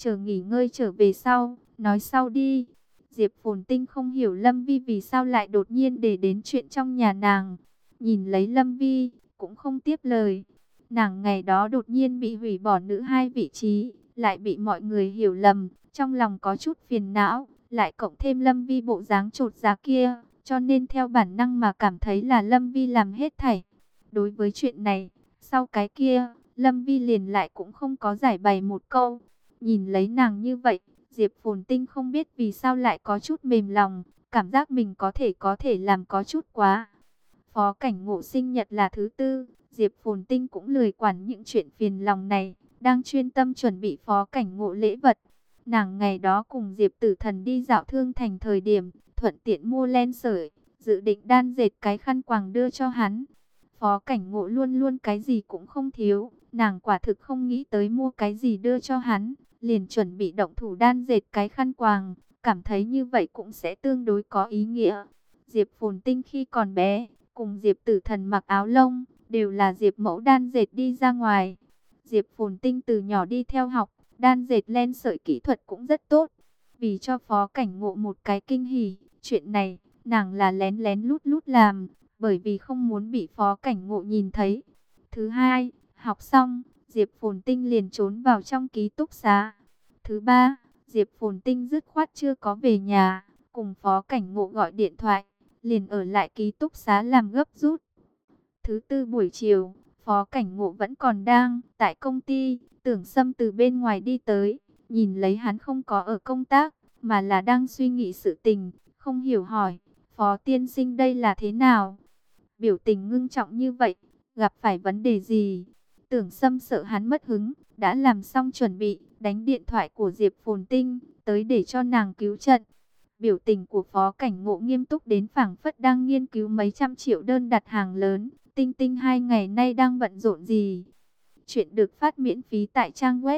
chờ nghỉ ngơi trở về sau, nói sau đi. Diệp Phồn Tinh không hiểu Lâm Vi vì sao lại đột nhiên để đến chuyện trong nhà nàng. Nhìn lấy Lâm Vi, cũng không tiếp lời. Nàng ngày đó đột nhiên bị hủy bỏ nữ hai vị trí, lại bị mọi người hiểu lầm, trong lòng có chút phiền não, lại cộng thêm Lâm Vi bộ dáng chột dạ kia, cho nên theo bản năng mà cảm thấy là Lâm Vi làm hết thảy. Đối với chuyện này, sau cái kia, Lâm Vi liền lại cũng không có giải bày một câu. Nhìn lấy nàng như vậy, Diệp Phồn Tinh không biết vì sao lại có chút mềm lòng, cảm giác mình có thể làm có chút quá. Phó Cảnh Ngộ sinh nhật là thứ tư, Diệp Phồn Tinh cũng lười quản những chuyện phiền lòng này, đang chuyên tâm chuẩn bị Phó Cảnh Ngộ lễ vật. Nàng ngày đó cùng Diệp Tử Thần đi dạo thương thành thời điểm, thuận tiện mua len sợi, dự định đan dệt cái khăn quàng đưa cho hắn. Phó Cảnh Ngộ luôn luôn cái gì cũng không thiếu, nàng quả thực không nghĩ tới mua cái gì đưa cho hắn, liền chuẩn bị động thủ đan dệt cái khăn quàng, cảm thấy như vậy cũng sẽ tương đối có ý nghĩa. Diệp Phồn Tinh khi còn bé, cùng Diệp Tử Thần mặc áo lông, đều là Diệp Mẫu đan dệt đi ra ngoài. Diệp Phồn Tinh từ nhỏ đi theo học, đan dệt len sợi kỹ thuật cũng rất tốt. Vì cho Phó Cảnh Ngộ một cái kinh hỉ, chuyện này, nàng là lén lén lút lút làm, bởi vì không muốn bị Phó Cảnh Ngộ nhìn thấy. Thứ hai, học xong, Diệp Phồn Tinh liền trốn vào trong ký túc xá. Thứ ba, Diệp Phồn Tinh dứt khoát chưa có về nhà, cùng Phó Cảnh Ngộ gọi điện thoại, liền ở lại ký túc xá làm gấp rút. Thứ tư buổi chiều, Phó Cảnh Ngộ vẫn còn đang tại công ty, Tưởng Sâm từ bên ngoài đi tới, nhìn lấy hắn không có ở công tác, mà là đang suy nghĩ sự tình, không hiểu hỏi, Phó tiên sinh đây là thế nào? Biểu tình ngưng trọng như vậy, gặp phải vấn đề gì? Tưởng Sâm sợ hắn mất hứng, đã làm xong chuẩn bị, đánh điện thoại của Diệp Phồn Tinh, tới để cho nàng cứu trận. Biểu tình của Phó Cảnh Ngộ nghiêm túc đến phảng phất đang nghiên cứu mấy trăm triệu đơn đặt hàng lớn. Tinh Tinh 2 ngày nay đang bận rộn gì? Chuyện được phát miễn phí tại trang web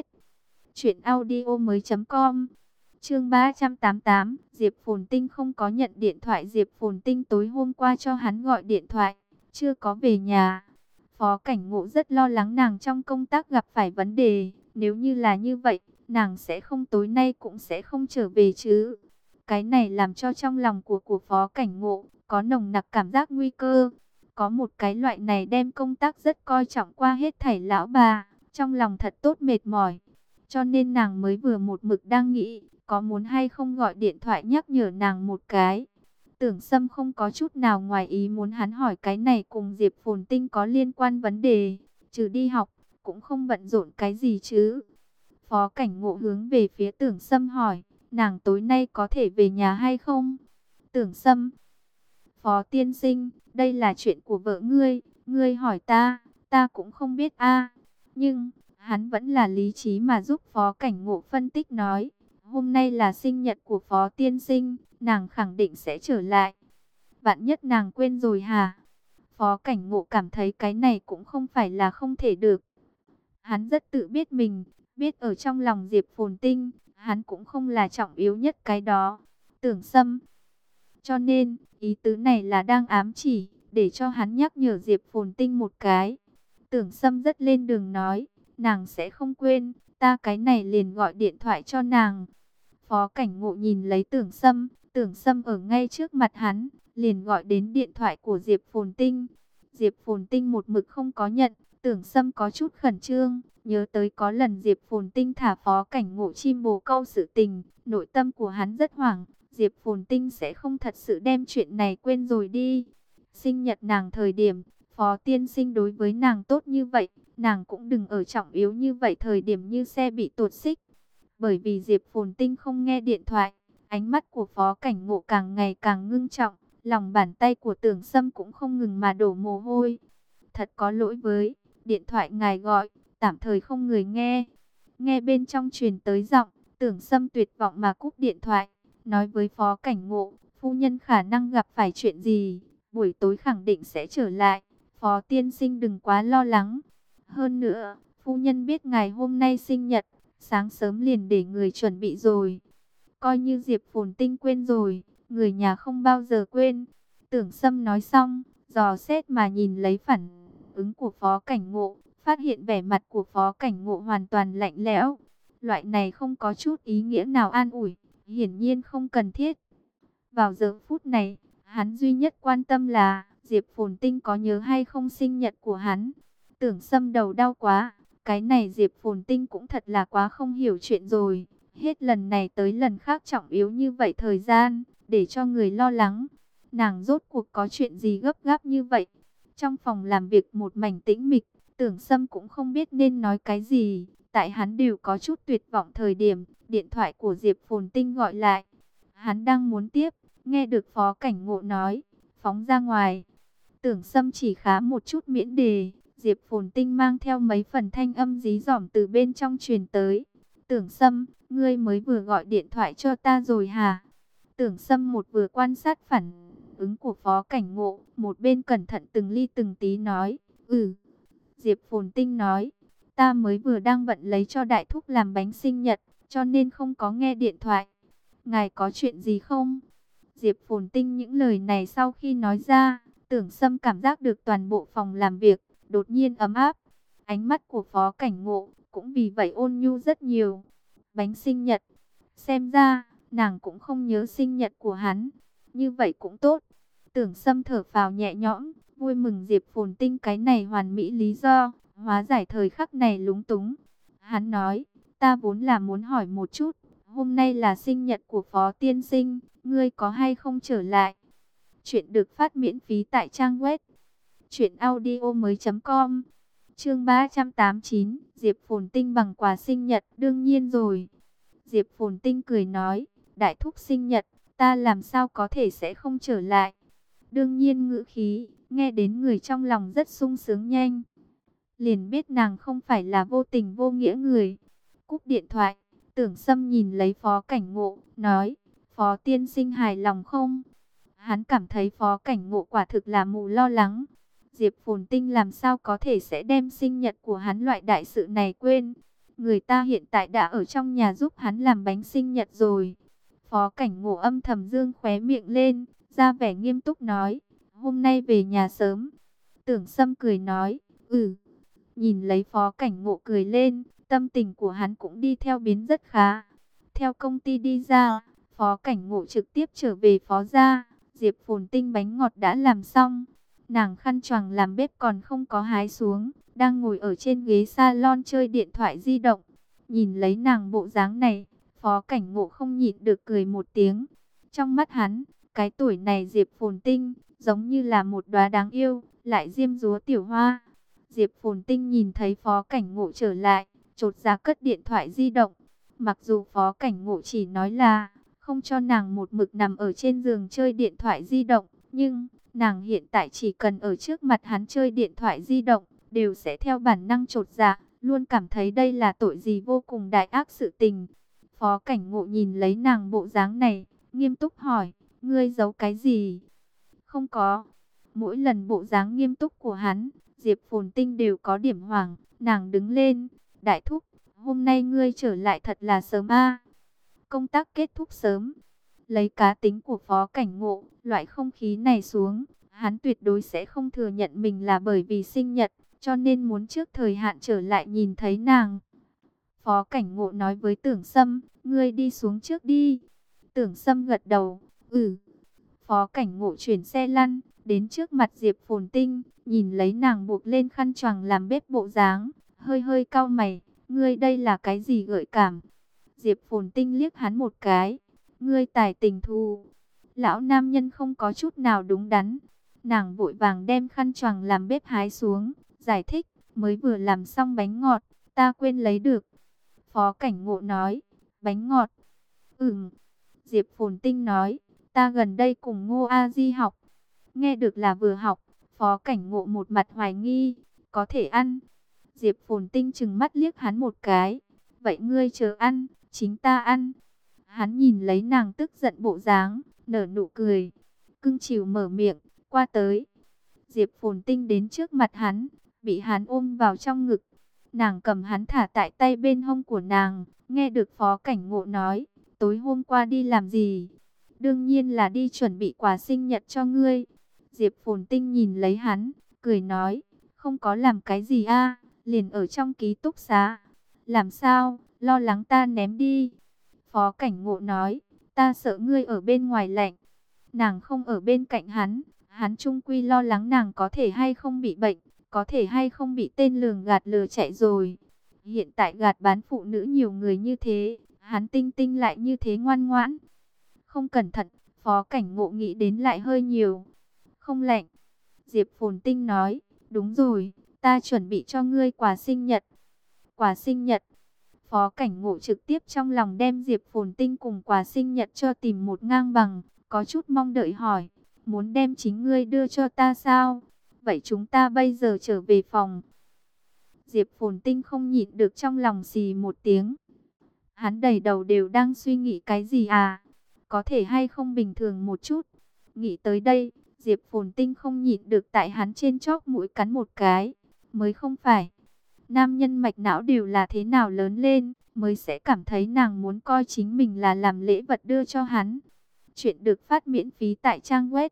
truyệnaudiomoi.com. Chương 388, Diệp Phồn Tinh không có nhận điện thoại. Diệp Phồn Tinh tối hôm qua cho hắn gọi điện thoại, chưa có về nhà. Phó Cảnh Ngộ rất lo lắng nàng trong công tác gặp phải vấn đề, nếu như là như vậy, nàng sẽ không tối nay cũng sẽ không trở về chứ. Cái này làm cho trong lòng của Phó Cảnh Ngộ có nồng nặc cảm giác nguy cơ. Có một cái loại này đem công tác rất coi trọng qua hết thảy lão bà, trong lòng thật tốt mệt mỏi. Cho nên nàng mới vừa một mực đang nghĩ, có muốn hay không gọi điện thoại nhắc nhở nàng một cái. Tưởng Sâm không có chút nào ngoài ý muốn hắn hỏi cái này cùng Diệp Phồn Tinh có liên quan vấn đề, trừ đi học, cũng không bận rộn cái gì chứ. Phó Cảnh Ngộ hướng về phía Tưởng Sâm hỏi, nàng tối nay có thể về nhà hay không? Tưởng Sâm, Phó tiên sinh, đây là chuyện của vợ ngươi hỏi ta, ta cũng không biết a. Nhưng, hắn vẫn là lý trí mà giúp Phó Cảnh Ngộ phân tích nói, hôm nay là sinh nhật của Phó tiên sinh, nàng khẳng định sẽ trở lại. Vạn nhất nàng quên rồi hả? Phó Cảnh Ngộ cảm thấy cái này cũng không phải là không thể được. Hắn rất tự biết mình, biết ở trong lòng Diệp Phồn Tinh, hắn cũng không là trọng yếu nhất cái đó. Tưởng Sâm, cho nên, ý tứ này là đang ám chỉ, để cho hắn nhắc nhở Diệp Phồn Tinh một cái. Tưởng Sâm rất lên đường nói, nàng sẽ không quên, ta cái này liền gọi điện thoại cho nàng. Phó Cảnh Ngộ nhìn lấy Tưởng Sâm ở ngay trước mặt hắn, liền gọi đến điện thoại của Diệp Phồn Tinh. Diệp Phồn Tinh một mực không có nhận, Tưởng Sâm có chút khẩn trương, nhớ tới có lần Diệp Phồn Tinh thả Phó Cảnh Ngộ chim bồ câu sự tình, nội tâm của hắn rất hoảng. Diệp Phồn Tinh sẽ không thật sự đem chuyện này quên rồi đi. Sinh nhật nàng thời điểm, Phó tiên sinh đối với nàng tốt như vậy, nàng cũng đừng ở trọng yếu như vậy thời điểm như xe bị tuột xích. Bởi vì Diệp Phồn Tinh không nghe điện thoại, ánh mắt của Phó Cảnh Ngộ càng ngày càng ngưng trọng, lòng bàn tay của Tưởng Sâm cũng không ngừng mà đổ mồ hôi. Thật có lỗi với, điện thoại ngài gọi, tạm thời không người nghe. Nghe bên trong truyền tới giọng, Tưởng Sâm tuyệt vọng mà cúp điện thoại, nói với Phó Cảnh Ngộ, phu nhân khả năng gặp phải chuyện gì, buổi tối khẳng định sẽ trở lại, Phó tiên sinh đừng quá lo lắng. Hơn nữa, phu nhân biết ngày hôm nay sinh nhật, sáng sớm liền để người chuẩn bị rồi. Coi như Diệp Phồn Tinh quên rồi, người nhà không bao giờ quên. Tưởng Sâm nói xong, dò xét mà nhìn lấy phản ứng của Phó Cảnh Ngộ, phát hiện vẻ mặt của Phó Cảnh Ngộ hoàn toàn lạnh lẽo. Loại này không có chút ý nghĩa nào an ủi, hiển nhiên không cần thiết. Vào giờ phút này, hắn duy nhất quan tâm là Diệp Phồn Tinh có nhớ hay không sinh nhật của hắn. Tưởng Sâm đầu đau quá, cái này Diệp Phồn Tinh cũng thật là quá không hiểu chuyện rồi. Hết lần này tới lần khác trọng yếu như vậy thời gian, để cho người lo lắng. Nàng rốt cuộc có chuyện gì gấp gáp như vậy? Trong phòng làm việc một mảnh tĩnh mịch, Tưởng Sâm cũng không biết nên nói cái gì. Tại hắn đều có chút tuyệt vọng thời điểm, điện thoại của Diệp Phồn Tinh gọi lại. Hắn đang muốn tiếp, nghe được Phó Cảnh Ngộ nói, phóng ra ngoài. Tưởng Sâm chỉ khá một chút miễn đề, Diệp Phồn Tinh mang theo mấy phần thanh âm dí dỏm từ bên trong truyền tới. Tưởng Sâm, ngươi mới vừa gọi điện thoại cho ta rồi hả? Tưởng Sâm một vừa quan sát phản ứng của Phó Cảnh Ngộ, một bên cẩn thận từng ly từng tí nói, Diệp Phồn Tinh nói, ta mới vừa đang bận lấy cho đại thúc làm bánh sinh nhật, cho nên không có nghe điện thoại. Ngài có chuyện gì không? Diệp Phồn Tinh những lời này sau khi nói ra, Tưởng Sâm cảm giác được toàn bộ phòng làm việc đột nhiên ấm áp. Ánh mắt của Phó Cảnh Ngộ cũng vì vậy ôn nhu rất nhiều. Bánh sinh nhật, xem ra nàng cũng không nhớ sinh nhật của hắn. Như vậy cũng tốt. Tưởng Sâm thở phào nhẹ nhõm, vui mừng Diệp Phồn Tinh cái này hoàn mỹ lý do, hóa giải thời khắc này lúng túng. Hắn nói, ta vốn là muốn hỏi một chút, hôm nay là sinh nhật của Phó Tiên Sinh, ngươi có hay không trở lại? Chuyện được phát miễn phí tại trang web truyệnaudiomoi.com. Chương 389, Diệp Phồn Tinh bằng quà sinh nhật, đương nhiên rồi. Diệp Phồn Tinh cười nói, đại thúc sinh nhật, ta làm sao có thể sẽ không trở lại. Đương nhiên ngữ khí, nghe đến người trong lòng rất sung sướng nhanh. Liền biết nàng không phải là vô tình vô nghĩa người. Cúp điện thoại, Tưởng Sâm nhìn lấy Phó Cảnh Ngộ, nói, Phó Tiên Sinh hài lòng không? Hắn cảm thấy Phó Cảnh Ngộ quả thực là mù lo lắng. Diệp Phồn Tinh làm sao có thể sẽ đem sinh nhật của hắn loại đại sự này quên. Người ta hiện tại đã ở trong nhà giúp hắn làm bánh sinh nhật rồi. Phó Cảnh Ngộ âm thầm dương khóe miệng lên, ra vẻ nghiêm túc nói, hôm nay về nhà sớm. Tưởng Sâm cười nói, Nhìn lấy Phó Cảnh Ngộ cười lên, tâm tình của hắn cũng đi theo biến rất khá. Theo công ty đi ra, Phó Cảnh Ngộ trực tiếp trở về Phó gia. Diệp Phồn Tinh bánh ngọt đã làm xong, nàng khăn choàng làm bếp còn không có hái xuống, đang ngồi ở trên ghế salon chơi điện thoại di động. Nhìn lấy nàng bộ dáng này, Phó Cảnh Ngộ không nhịn được cười một tiếng. Trong mắt hắn, cái tuổi này Diệp Phồn Tinh giống như là một đóa đáng yêu, lại diêm dúa tiểu hoa. Diệp Phồn Tinh nhìn thấy Phó Cảnh Ngộ trở lại, chột dạ cất điện thoại di động. Mặc dù Phó Cảnh Ngộ chỉ nói là không cho nàng một mực nằm ở trên giường chơi điện thoại di động, nhưng nàng hiện tại chỉ cần ở trước mặt hắn chơi điện thoại di động, đều sẽ theo bản năng chột dạ, luôn cảm thấy đây là tội gì vô cùng đại ác sự tình. Phó Cảnh Ngộ nhìn lấy nàng bộ dáng này, nghiêm túc hỏi, ngươi giấu cái gì? Không có. Mỗi lần bộ dáng nghiêm túc của hắn, Diệp Phồn Tinh đều có điểm hoảng. Nàng đứng lên, đại thúc, hôm nay ngươi trở lại thật là sớm a. Công tác kết thúc sớm. Lấy cá tính của Phó Cảnh Ngộ, loại không khí này xuống, hắn tuyệt đối sẽ không thừa nhận mình là bởi vì sinh nhật, cho nên muốn trước thời hạn trở lại nhìn thấy nàng. Phó Cảnh Ngộ nói với Tưởng Sâm, ngươi đi xuống trước đi. Tưởng Sâm gật đầu, Phó Cảnh Ngộ chuyển xe lăn, đến trước mặt Diệp Phồn Tinh, nhìn lấy nàng buộc lên khăn choàng làm bếp bộ dáng, hơi hơi cau mày, ngươi đây là cái gì gợi cảm? Diệp Phồn Tinh liếc hắn một cái, ngươi tài tình thù. Lão nam nhân không có chút nào đúng đắn. Nàng vội vàng đem khăn choàng làm bếp hái xuống, giải thích, mới vừa làm xong bánh ngọt, ta quên lấy được. Phó Cảnh Ngộ nói, bánh ngọt? Diệp Phồn Tinh nói, ta gần đây cùng Ngô A Di học. Nghe được là vừa học, Phó Cảnh Ngộ một mặt hoài nghi, có thể ăn. Diệp Phồn Tinh trừng mắt liếc hắn một cái, vậy ngươi chờ ăn, chính ta ăn. Hắn nhìn lấy nàng tức giận bộ dáng, nở nụ cười, cưng chiều mở miệng, qua tới. Diệp Phồn Tinh đến trước mặt hắn, bị hắn ôm vào trong ngực. Nàng cầm hắn thả tại tay bên hông của nàng, nghe được Phó Cảnh Ngộ nói, tối hôm qua đi làm gì? Đương nhiên là đi chuẩn bị quà sinh nhật cho ngươi. Diệp Phồn Tinh nhìn lấy hắn, cười nói, không có làm cái gì a, liền ở trong ký túc xá. Làm sao, lo lắng ta ném đi. Phó Cảnh Ngộ nói, ta sợ ngươi ở bên ngoài lạnh. Nàng không ở bên cạnh hắn chung quy lo lắng nàng có thể hay không bị bệnh, có thể hay không bị tên lường gạt lừa chạy rồi. Hiện tại gạt bán phụ nữ nhiều người như thế, hắn Tinh Tinh lại như thế ngoan ngoãn. Không cẩn thận, Phó Cảnh Ngộ nghĩ đến lại hơi nhiều. Không lạnh. Diệp Phồn Tinh nói, đúng rồi, ta chuẩn bị cho ngươi quà sinh nhật. Quà sinh nhật. Phó Cảnh Ngộ trực tiếp trong lòng đem Diệp Phồn Tinh cùng quà sinh nhật cho tìm một ngang bằng, có chút mong đợi hỏi, muốn đem chính ngươi đưa cho ta sao? Vậy chúng ta bây giờ trở về phòng. Diệp Phồn Tinh không nhịn được trong lòng xì một tiếng. Hắn đầy đầu đều đang suy nghĩ cái gì à? Có thể hay không bình thường một chút? Nghĩ tới đây, Diệp Phồn Tinh không nhịn được tại hắn trên chóp mũi cắn một cái. Mới không phải. Nam nhân mạch não đều là thế nào lớn lên, mới sẽ cảm thấy nàng muốn coi chính mình là làm lễ vật đưa cho hắn. Chuyện được phát miễn phí tại trang web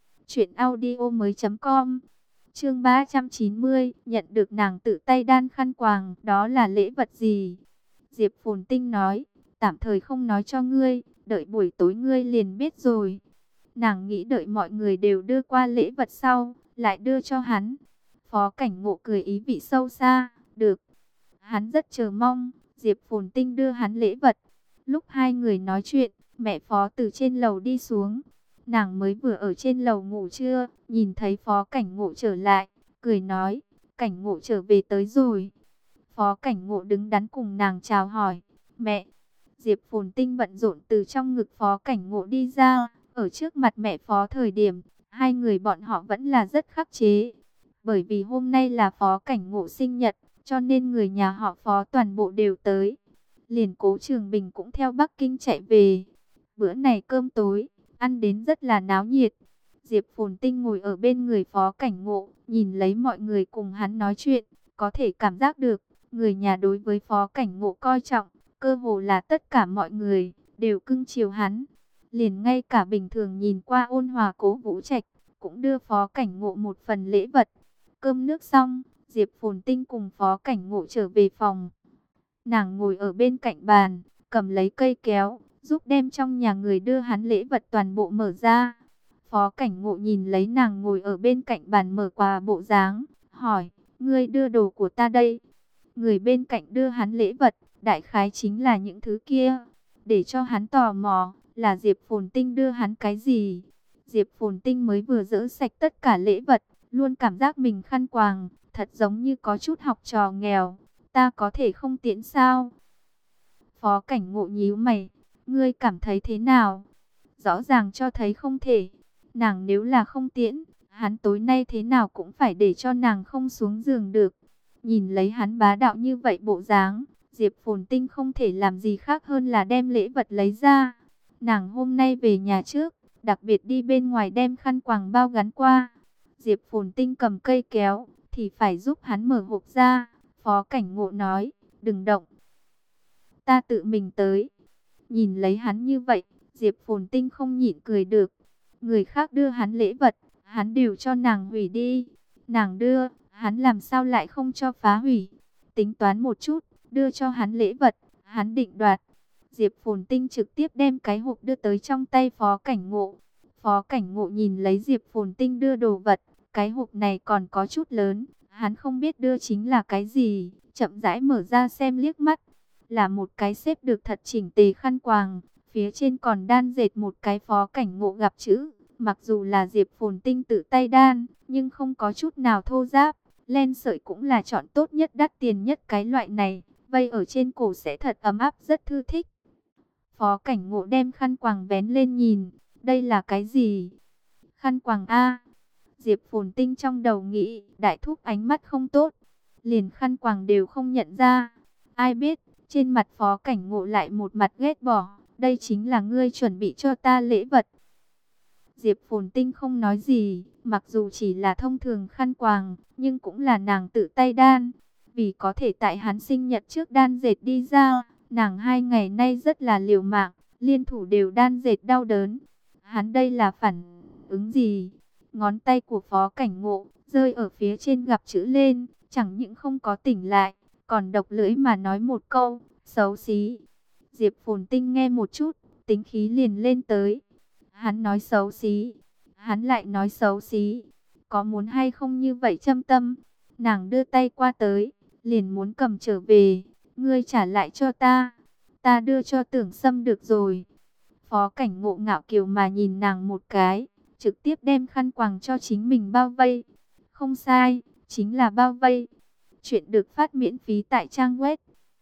truyệnaudiomoi.com. Chương 390, nhận được nàng tự tay đan khăn quàng, đó là lễ vật gì? Diệp Phồn Tinh nói, tạm thời không nói cho ngươi, đợi buổi tối ngươi liền biết rồi. Nàng nghĩ đợi mọi người đều đưa qua lễ vật sau, lại đưa cho hắn. Phó Cảnh Ngộ cười ý vị sâu xa, được. Hắn rất chờ mong, Diệp Phồn Tinh đưa hắn lễ vật. Lúc hai người nói chuyện, mẹ Phó từ trên lầu đi xuống. Nàng mới vừa ở trên lầu ngủ trưa, nhìn thấy Phó Cảnh Ngộ trở lại, cười nói, Cảnh Ngộ trở về tới rồi. Phó Cảnh Ngộ đứng đắn cùng nàng chào hỏi, mẹ. Diệp Phồn Tinh bận rộn từ trong ngực Phó Cảnh Ngộ đi ra, ở trước mặt mẹ Phó thời điểm, hai người bọn họ vẫn là rất khắc chế. Bởi vì hôm nay là Phó Cảnh Ngộ sinh nhật, cho nên người nhà họ Phó toàn bộ đều tới. Liền Cố Trường Bình cũng theo Bắc Kinh chạy về. Bữa này cơm tối, ăn đến rất là náo nhiệt. Diệp Phồn Tinh ngồi ở bên người Phó Cảnh Ngộ, nhìn lấy mọi người cùng hắn nói chuyện, có thể cảm giác được, người nhà đối với Phó Cảnh Ngộ coi trọng, cơ hồ là tất cả mọi người, đều cưng chiều hắn. Liền ngay cả bình thường nhìn qua ôn hòa Cố Vũ Trạch, cũng đưa Phó Cảnh Ngộ một phần lễ vật. Cơm nước xong, Diệp Phồn Tinh cùng Phó Cảnh Ngộ trở về phòng. Nàng ngồi ở bên cạnh bàn, cầm lấy cây kéo, giúp đem trong nhà người đưa hắn lễ vật toàn bộ mở ra. Phó Cảnh Ngộ nhìn lấy nàng ngồi ở bên cạnh bàn mở quà bộ dáng, hỏi, ngươi đưa đồ của ta đây. Người bên cạnh đưa hắn lễ vật, đại khái chính là những thứ kia. Để cho hắn tò mò, là Diệp Phồn Tinh đưa hắn cái gì. Diệp Phồn Tinh mới vừa dỡ sạch tất cả lễ vật, luôn cảm giác mình khăn quàng, thật giống như có chút học trò nghèo. Ta có thể không tiễn sao? Phó Cảnh Ngộ nhíu mày, ngươi cảm thấy thế nào? Rõ ràng cho thấy không thể. Nàng nếu là không tiễn, hắn tối nay thế nào cũng phải để cho nàng không xuống giường được. Nhìn lấy hắn bá đạo như vậy bộ dáng, Diệp Phồn Tinh không thể làm gì khác hơn là đem lễ vật lấy ra. Nàng hôm nay về nhà trước, đặc biệt đi bên ngoài đem khăn quàng bao gắn qua. Diệp Phồn Tinh cầm cây kéo, thì phải giúp hắn mở hộp ra. Phó Cảnh Ngộ nói, đừng động, ta tự mình tới. Nhìn lấy hắn như vậy, Diệp Phồn Tinh không nhịn cười được. Người khác đưa hắn lễ vật, hắn đều cho nàng hủy đi. Nàng đưa, hắn làm sao lại không cho phá hủy. Tính toán một chút, đưa cho hắn lễ vật, hắn định đoạt. Diệp Phồn Tinh trực tiếp đem cái hộp đưa tới trong tay Phó Cảnh Ngộ. Phó Cảnh Ngộ nhìn lấy Diệp Phồn Tinh đưa đồ vật, cái hộp này còn có chút lớn, hắn không biết đưa chính là cái gì, chậm rãi mở ra xem liếc mắt. Là một cái xếp được thật chỉnh tề khăn quàng, phía trên còn đan dệt một cái Phó Cảnh Ngộ gặp chữ. Mặc dù là Diệp Phồn Tinh tự tay đan, nhưng không có chút nào thô ráp. Len sợi cũng là chọn tốt nhất, đắt tiền nhất cái loại này, vây ở trên cổ sẽ thật ấm áp, rất thư thích. Phó Cảnh Ngộ đem khăn quàng vén lên nhìn, đây là cái gì? Khăn quàng A. Diệp Phồn Tinh trong đầu nghĩ, đại thúc ánh mắt không tốt, liền khăn quàng đều không nhận ra. Ai biết, trên mặt Phó Cảnh Ngộ lại một mặt ghét bỏ, đây chính là ngươi chuẩn bị cho ta lễ vật. Diệp Phồn Tinh không nói gì, mặc dù chỉ là thông thường khăn quàng, nhưng cũng là nàng tự tay đan. Vì có thể tại hắn sinh nhật trước đan dệt đi ra, nàng 2 ngày nay rất là liều mạng, liên thủ đều đan dệt đau đớn. Hắn đây là phản ứng gì? Ngón tay của Phó Cảnh Ngộ rơi ở phía trên gặp chữ lên, chẳng những không có tỉnh lại, còn độc lưỡi mà nói một câu, Xấu xí. Diệp Phồn Tinh nghe một chút, tính khí liền lên tới. Hắn nói xấu xí, hắn lại nói xấu xí. Có muốn hay không như vậy châm tâm? Nàng đưa tay qua tới, liền muốn cầm trở về. Ngươi trả lại cho ta. Ta đưa cho Tưởng Sâm được rồi. Phó Cảnh Ngộ ngạo kiều mà nhìn nàng một cái, trực tiếp đem khăn quàng cho chính mình bao vây. Không sai, chính là bao vây. Chuyện được phát miễn phí tại trang web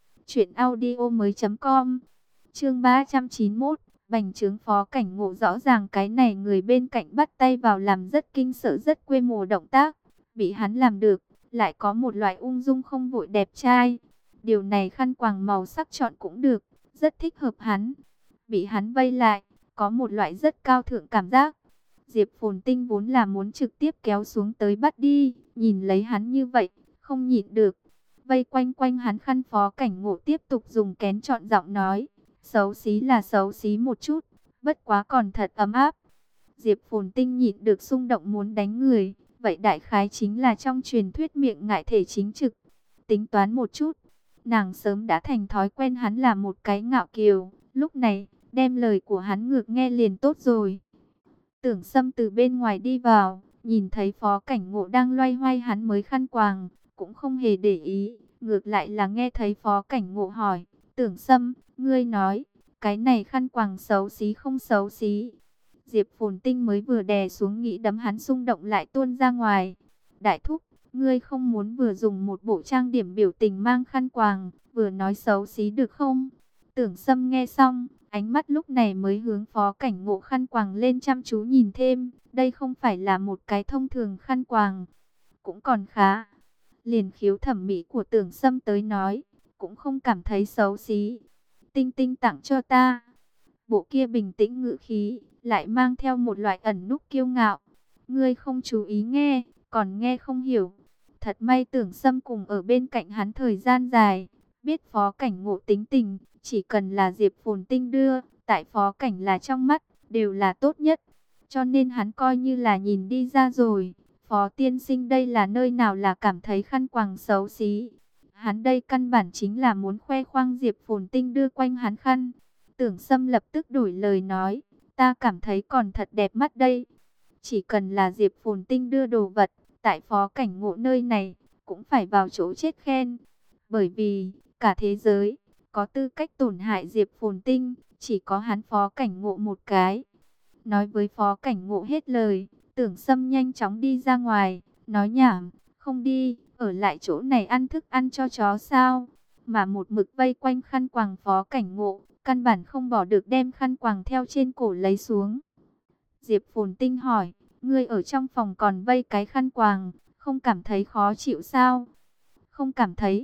truyệnaudiomoi.com. Chương 391, bành trướng. Phó Cảnh Ngộ rõ ràng cái này người bên cạnh bắt tay vào làm rất kinh sợ, rất quê mùa động tác, bị hắn làm được, lại có một loại ung dung không vội đẹp trai. Điều này khăn quàng màu sắc chọn cũng được, rất thích hợp hắn. Bị hắn vây lại, có một loại rất cao thượng cảm giác. Diệp Phồn Tinh vốn là muốn trực tiếp kéo xuống tới bắt đi, nhìn lấy hắn như vậy, không nhịn được. Vây quanh quanh hắn khăn. Phó Cảnh Ngộ tiếp tục dùng kén chọn giọng nói. Xấu xí là xấu xí một chút, bất quá còn thật ấm áp. Diệp Phồn Tinh nhịn được xung động muốn đánh người. Vậy đại khái chính là trong truyền thuyết miệng ngại thể chính trực. Tính toán một chút, nàng sớm đã thành thói quen hắn là một cái ngạo kiều. Lúc này, đem lời của hắn ngược nghe liền tốt rồi. Tưởng Sâm từ bên ngoài đi vào, nhìn thấy Phó Cảnh Ngộ đang loay hoay hắn mới khăn quàng, cũng không hề để ý, ngược lại là nghe thấy Phó Cảnh Ngộ hỏi, Tưởng Sâm, ngươi nói, cái này khăn quàng xấu xí không xấu xí? Diệp Phồn Tinh mới vừa đè xuống nghĩ đấm hắn, xung động lại tuôn ra ngoài. Đại thúc, ngươi không muốn vừa dùng một bộ trang điểm biểu tình mang khăn quàng, vừa nói xấu xí được không? Tưởng Sâm nghe xong, ánh mắt lúc này mới hướng Phó Cảnh Ngộ khăn quàng lên chăm chú nhìn thêm. Đây không phải là một cái thông thường khăn quàng, cũng còn khá. Liền khiếu thẩm mỹ của Tưởng Sâm tới nói, cũng không cảm thấy xấu xí. Tinh Tinh tặng cho ta. Bộ kia bình tĩnh ngữ khí, lại mang theo một loại ẩn núp kiêu ngạo. Ngươi không chú ý nghe, còn nghe không hiểu. Thật may Tưởng Sâm cùng ở bên cạnh hắn thời gian dài, biết Phó Cảnh Ngộ tính tình, chỉ cần là Diệp Phồn Tinh đưa, tại Phó Cảnh là trong mắt, đều là tốt nhất. Cho nên hắn coi như là nhìn đi ra rồi. Phó tiên sinh đây là nơi nào là cảm thấy khăn quàng xấu xí. Hắn đây căn bản chính là muốn khoe khoang Diệp Phồn Tinh đưa quanh hắn khăn. Tưởng Sâm lập tức đổi lời nói, ta cảm thấy còn thật đẹp mắt đây. Chỉ cần là Diệp Phồn Tinh đưa đồ vật, tại Phó Cảnh Ngộ nơi này, cũng phải vào chỗ chết khen. Bởi vì, cả thế giới, có tư cách tổn hại Diệp Phồn Tinh, chỉ có hắn Phó Cảnh Ngộ một cái. Nói với Phó Cảnh Ngộ hết lời, Tưởng Sâm nhanh chóng đi ra ngoài, nói nhảm, không đi, ở lại chỗ này ăn thức ăn cho chó sao? Mà một mực vây quanh khăn quàng Phó Cảnh Ngộ, căn bản không bỏ được đem khăn quàng theo trên cổ lấy xuống. Diệp Phồn Tinh hỏi, ngươi ở trong phòng còn vây cái khăn quàng, không cảm thấy khó chịu sao? Không cảm thấy.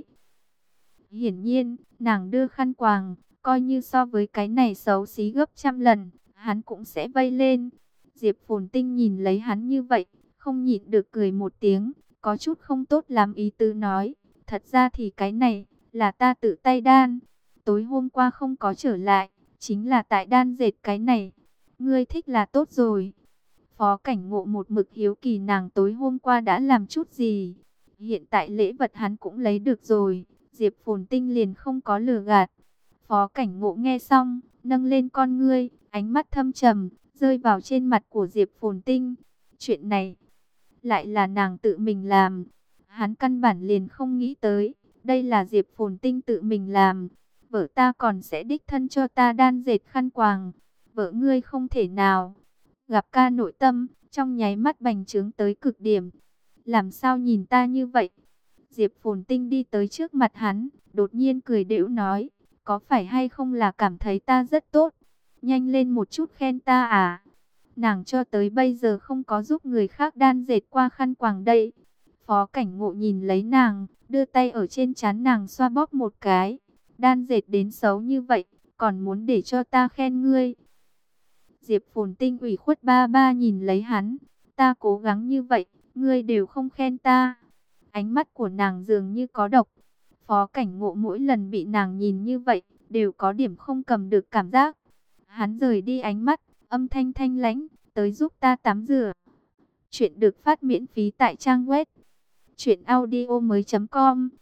Hiển nhiên, nàng đưa khăn quàng, coi như so với cái này xấu xí gấp trăm lần, hắn cũng sẽ vây lên. Diệp Phồn Tinh nhìn lấy hắn như vậy, không nhịn được cười một tiếng, có chút không tốt lắm ý tứ nói. Thật ra thì cái này, là ta tự tay đan. Tối hôm qua không có trở lại, chính là tại đan dệt cái này. Ngươi thích là tốt rồi. Phó Cảnh Ngộ một mực hiếu kỳ nàng tối hôm qua đã làm chút gì. Hiện tại lễ vật hắn cũng lấy được rồi. Diệp Phồn Tinh liền không có lừa gạt. Phó Cảnh Ngộ nghe xong, nâng lên con ngươi, ánh mắt thâm trầm, rơi vào trên mặt của Diệp Phồn Tinh. Chuyện này, lại là nàng tự mình làm. Hắn căn bản liền không nghĩ tới, đây là Diệp Phồn Tinh tự mình làm. Vợ ta còn sẽ đích thân cho ta đan dệt khăn quàng. Vợ ngươi không thể nào. Gặp ca nội tâm, trong nháy mắt bành trướng tới cực điểm. Làm sao nhìn ta như vậy? Diệp Phồn Tinh đi tới trước mặt hắn, đột nhiên cười đễu nói, có phải hay không là cảm thấy ta rất tốt? Nhanh lên một chút khen ta à? Nàng cho tới bây giờ không có giúp người khác đan dệt qua khăn quàng đây. Phó Cảnh Ngộ nhìn lấy nàng, đưa tay ở trên trán nàng xoa bóp một cái. Đan dệt đến xấu như vậy, còn muốn để cho ta khen ngươi? Diệp Phồn Tinh ủy khuất ba ba nhìn lấy hắn, ta cố gắng như vậy, ngươi đều không khen ta. Ánh mắt của nàng dường như có độc. Phó Cảnh Ngộ mỗi lần bị nàng nhìn như vậy, đều có điểm không cầm được cảm giác. Hắn rời đi ánh mắt, âm thanh thanh lãnh, tới giúp ta tắm rửa. Chuyện được phát miễn phí tại trang web truyệnaudiomoi.com.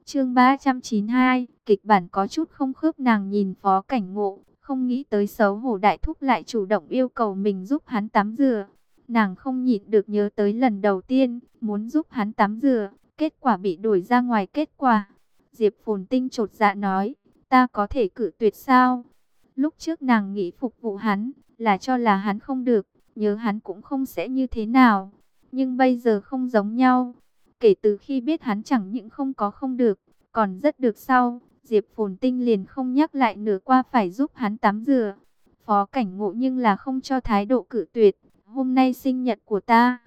Chương 392, kịch bản có chút không khớp. Nàng nhìn Phó Cảnh Ngộ, không nghĩ tới xấu hổ đại thúc lại chủ động yêu cầu mình giúp hắn tắm rửa. Nàng không nhịn được nhớ tới lần đầu tiên muốn giúp hắn tắm rửa, kết quả bị đuổi ra ngoài. Kết quả Diệp Phồn Tinh chột dạ nói, ta có thể cự tuyệt sao? Lúc trước nàng nghĩ phục vụ hắn là cho là hắn không được, nhớ hắn cũng không sẽ như thế nào. Nhưng bây giờ không giống nhau. Kể từ khi biết hắn chẳng những không được, còn rất được sau, Diệp Phồn Tinh liền không nhắc lại nửa qua phải giúp hắn tắm rửa. Phó Cảnh Ngộ nhưng là không cho thái độ cự tuyệt, hôm nay sinh nhật của ta.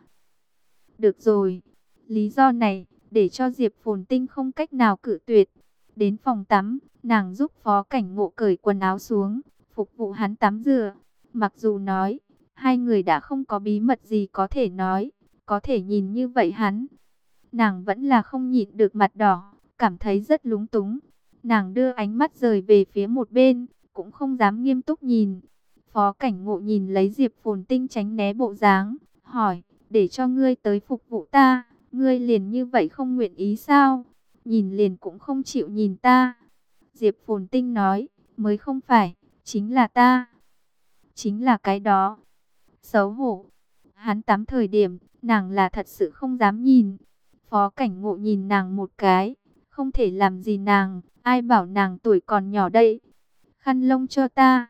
Được rồi, lý do này để cho Diệp Phồn Tinh không cách nào cự tuyệt. Đến phòng tắm, nàng giúp Phó Cảnh Ngộ cởi quần áo xuống, phục vụ hắn tắm rửa. Mặc dù nói, hai người đã không có bí mật gì có thể nói, có thể nhìn như vậy hắn, nàng vẫn là không nhịn được mặt đỏ, cảm thấy rất lúng túng. Nàng đưa ánh mắt rời về phía một bên, cũng không dám nghiêm túc nhìn. Phó Cảnh Ngộ nhìn lấy Diệp Phồn Tinh tránh né bộ dáng, hỏi, để cho ngươi tới phục vụ ta, ngươi liền như vậy không nguyện ý sao? Nhìn liền cũng không chịu nhìn ta. Diệp Phồn Tinh nói, mới không phải, chính là ta. Chính là cái đó. Xấu hổ. Hắn tắm thời điểm, nàng là thật sự không dám nhìn. Phó Cảnh Ngộ nhìn nàng một cái, không thể làm gì nàng, ai bảo nàng tuổi còn nhỏ đây. Khăn lông cho ta.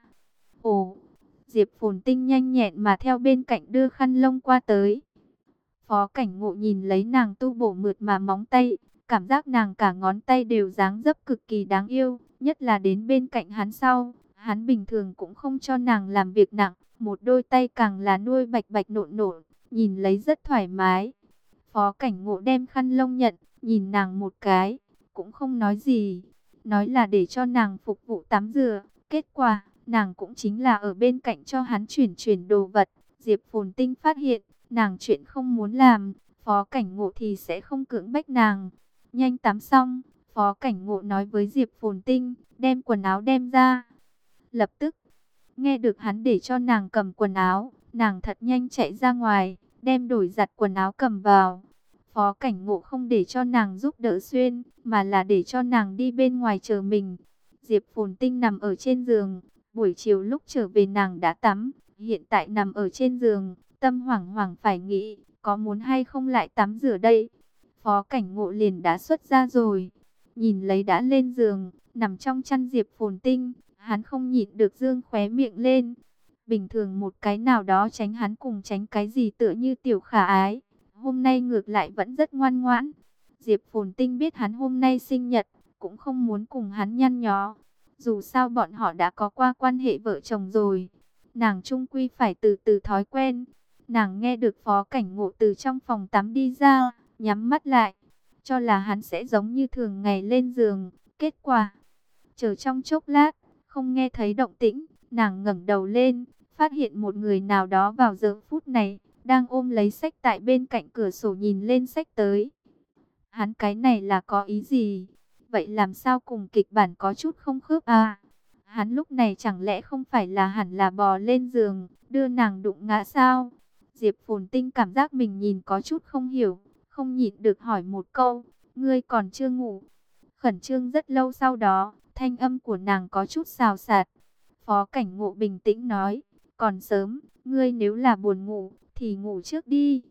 Ồ, Diệp Phồn Tinh nhanh nhẹn mà theo bên cạnh đưa khăn lông qua tới. Phó Cảnh Ngộ nhìn lấy nàng tu bổ mượt mà móng tay, cảm giác nàng cả ngón tay đều dáng dấp cực kỳ đáng yêu, nhất là đến bên cạnh hắn sau, hắn bình thường cũng không cho nàng làm việc nặng, một đôi tay càng là nuôi bạch bạch nộn nộn, nhìn lấy rất thoải mái. Phó Cảnh Ngộ đem khăn lông nhận, nhìn nàng một cái, cũng không nói gì, nói là để cho nàng phục vụ tắm rửa. Kết quả, nàng cũng chính là ở bên cạnh cho hắn chuyển đồ vật. Diệp Phồn Tinh phát hiện, nàng chuyện không muốn làm, Phó Cảnh Ngộ thì sẽ không cưỡng bách nàng. Nhanh tắm xong, Phó Cảnh Ngộ nói với Diệp Phồn Tinh, đem quần áo đem ra. Lập tức, nghe được hắn để cho nàng cầm quần áo, nàng thật nhanh chạy ra ngoài, đem đổi giặt quần áo cầm vào. Phó Cảnh Ngộ không để cho nàng giúp đỡ xuyên, mà là để cho nàng đi bên ngoài chờ mình. Diệp Phồn Tinh nằm ở trên giường, buổi chiều lúc trở về nàng đã tắm, hiện tại nằm ở trên giường, tâm hoảng hoảng phải nghĩ, có muốn hay không lại tắm rửa đây. Phó Cảnh Ngộ liền đã xuất ra rồi, nhìn lấy đã lên giường, nằm trong chăn Diệp Phồn Tinh, hắn không nhịn được dương khóe miệng lên. Bình thường một cái nào đó tránh hắn cùng tránh cái gì tựa như tiểu khả ái, hôm nay ngược lại vẫn rất ngoan ngoãn. Diệp Phồn Tinh biết hắn hôm nay sinh nhật, cũng không muốn cùng hắn nhăn nhó. Dù sao bọn họ đã có qua quan hệ vợ chồng rồi, nàng chung quy phải từ từ thói quen. Nàng nghe được Phó Cảnh Ngộ từ trong phòng tắm đi ra, nhắm mắt lại, cho là hắn sẽ giống như thường ngày lên giường. Kết quả, chờ trong chốc lát, không nghe thấy động tĩnh, nàng ngẩng đầu lên, phát hiện một người nào đó vào giờ phút này, đang ôm lấy sách tại bên cạnh cửa sổ nhìn lên sách tới. Hắn cái này là có ý gì? Vậy làm sao cùng kịch bản có chút không khớp à? Hắn lúc này chẳng lẽ không phải là hẳn là bò lên giường, đưa nàng đụng ngã sao? Diệp Phồn Tinh cảm giác mình nhìn có chút không hiểu, không nhịn được hỏi một câu, ngươi còn chưa ngủ? Khẩn trương rất lâu sau đó, thanh âm của nàng có chút xào xạc. Phó Cảnh Ngộ bình tĩnh nói, còn sớm, ngươi nếu là buồn ngủ, thì ngủ trước đi.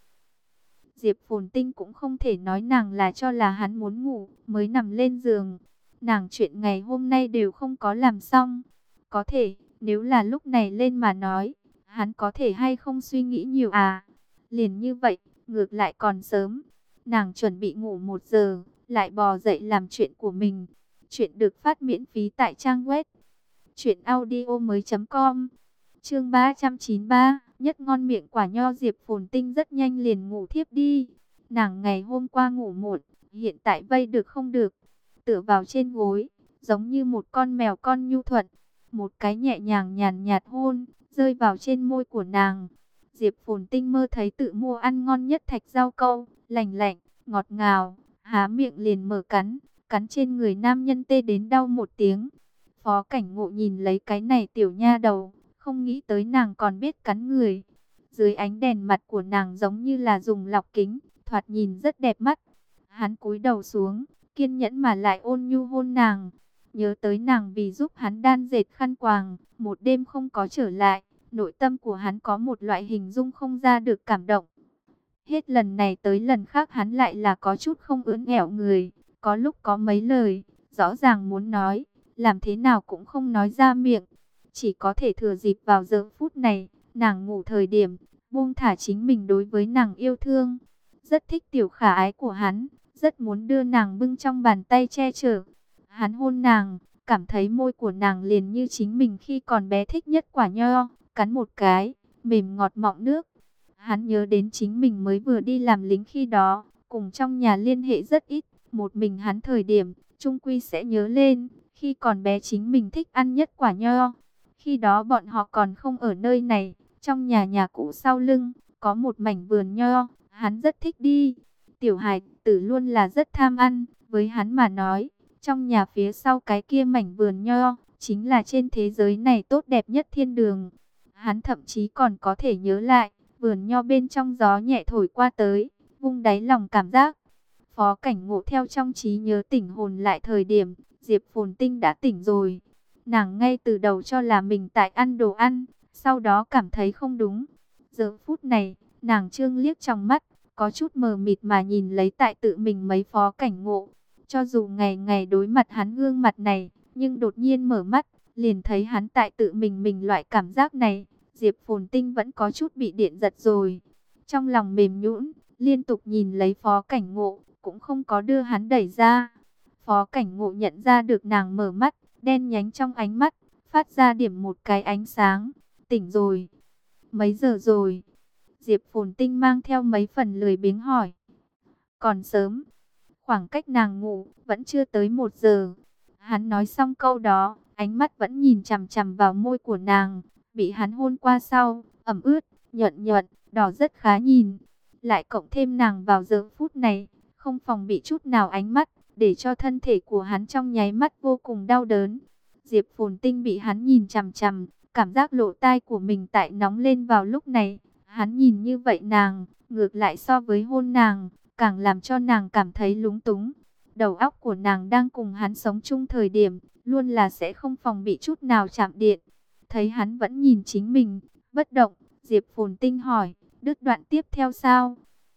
Diệp Phồn Tinh cũng không thể nói nàng là cho là hắn muốn ngủ, mới nằm lên giường. Nàng chuyện ngày hôm nay đều không có làm xong. Có thể, nếu là lúc này lên mà nói, hắn có thể hay không suy nghĩ nhiều à? Liền như vậy, ngược lại còn sớm. Nàng chuẩn bị ngủ 1 giờ, lại bò dậy làm chuyện của mình. Chuyện được phát miễn phí tại trang web truyệnaudiomoi.com. Chương 393, nhất ngon miệng quả nho. Diệp Phồn Tinh rất nhanh liền ngủ thiếp đi. Nàng ngày hôm qua ngủ muộn, hiện tại vây được không được, tựa vào trên gối, giống như một con mèo con nhu thuận. Một cái nhẹ nhàng nhàn nhạt hôn rơi vào trên môi của nàng. Diệp Phồn Tinh mơ thấy tự mua ăn ngon nhất thạch rau câu, lành lạnh, ngọt ngào, há miệng liền mở cắn, cắn trên người nam nhân tê đến đau một tiếng. Phó Cảnh Ngộ nhìn lấy cái này tiểu nha đầu, không nghĩ tới nàng còn biết cắn người. Dưới ánh đèn mặt của nàng giống như là dùng lọc kính, thoạt nhìn rất đẹp mắt. Hắn cúi đầu xuống, kiên nhẫn mà lại ôn nhu hôn nàng. Nhớ tới nàng vì giúp hắn đan dệt khăn quàng, một đêm không có trở lại, nội tâm của hắn có một loại hình dung không ra được cảm động. Hết lần này tới lần khác hắn lại là có chút không ưỡn ẻo người, có lúc có mấy lời, rõ ràng muốn nói, làm thế nào cũng không nói ra miệng. Chỉ có thể thừa dịp vào giờ phút này, nàng ngủ thời điểm, buông thả chính mình đối với nàng yêu thương. Rất thích tiểu khả ái của hắn, rất muốn đưa nàng bưng trong bàn tay che chở. Hắn hôn nàng, cảm thấy môi của nàng liền như chính mình khi còn bé thích nhất quả nho, cắn một cái, mềm ngọt mọng nước. Hắn nhớ đến chính mình mới vừa đi làm lính khi đó, cùng trong nhà liên hệ rất ít, một mình hắn thời điểm, chung quy sẽ nhớ lên, khi còn bé chính mình thích ăn nhất quả nho. Khi đó bọn họ còn không ở nơi này, trong nhà cũ sau lưng, có một mảnh vườn nho, hắn rất thích đi. Tiểu hài tử luôn là rất tham ăn, với hắn mà nói, trong nhà phía sau cái kia mảnh vườn nho, chính là trên thế giới này tốt đẹp nhất thiên đường. Hắn thậm chí còn có thể nhớ lại, vườn nho bên trong gió nhẹ thổi qua tới, vung đáy lòng cảm giác. Phó Cảnh Ngộ theo trong trí nhớ tỉnh hồn lại thời điểm, Diệp Phồn Tinh đã tỉnh rồi. Nàng ngay từ đầu cho là mình tại ăn đồ ăn, sau đó cảm thấy không đúng. Giờ phút này, nàng trương liếc trong mắt, có chút mờ mịt mà nhìn lấy tại tự mình mấy Phó Cảnh Ngộ. Cho dù ngày ngày đối mặt hắn gương mặt này, nhưng đột nhiên mở mắt, liền thấy hắn tại tự mình loại cảm giác này. Diệp Phồn Tinh vẫn có chút bị điện giật rồi. Trong lòng mềm nhũn, liên tục nhìn lấy Phó Cảnh Ngộ, cũng không có đưa hắn đẩy ra. Phó Cảnh Ngộ nhận ra được nàng mở mắt, đen nhánh trong ánh mắt, phát ra điểm một cái ánh sáng. Tỉnh rồi. Mấy giờ rồi? Diệp Phồn Tinh mang theo mấy phần lười biếng hỏi. Còn sớm. Khoảng cách nàng ngủ, vẫn chưa tới 1 giờ. Hắn nói xong câu đó, ánh mắt vẫn nhìn chằm chằm vào môi của nàng. Bị hắn hôn qua sau, ẩm ướt, nhuận nhuận, đỏ rất khá nhìn. Lại cộng thêm nàng vào giờ phút này, không phòng bị chút nào ánh mắt, để cho thân thể của hắn trong nháy mắt vô cùng đau đớn. Diệp Phồn Tinh bị hắn nhìn chằm chằm, cảm giác lỗ tai của mình tại nóng lên vào lúc này. Hắn nhìn như vậy nàng, ngược lại so với hôn nàng, càng làm cho nàng cảm thấy lúng túng. Đầu óc của nàng đang cùng hắn sống chung thời điểm, luôn là sẽ không phòng bị chút nào chạm điện. Thấy hắn vẫn nhìn chính mình, bất động, Diệp Phồn Tinh hỏi, đứt đoạn tiếp theo sao?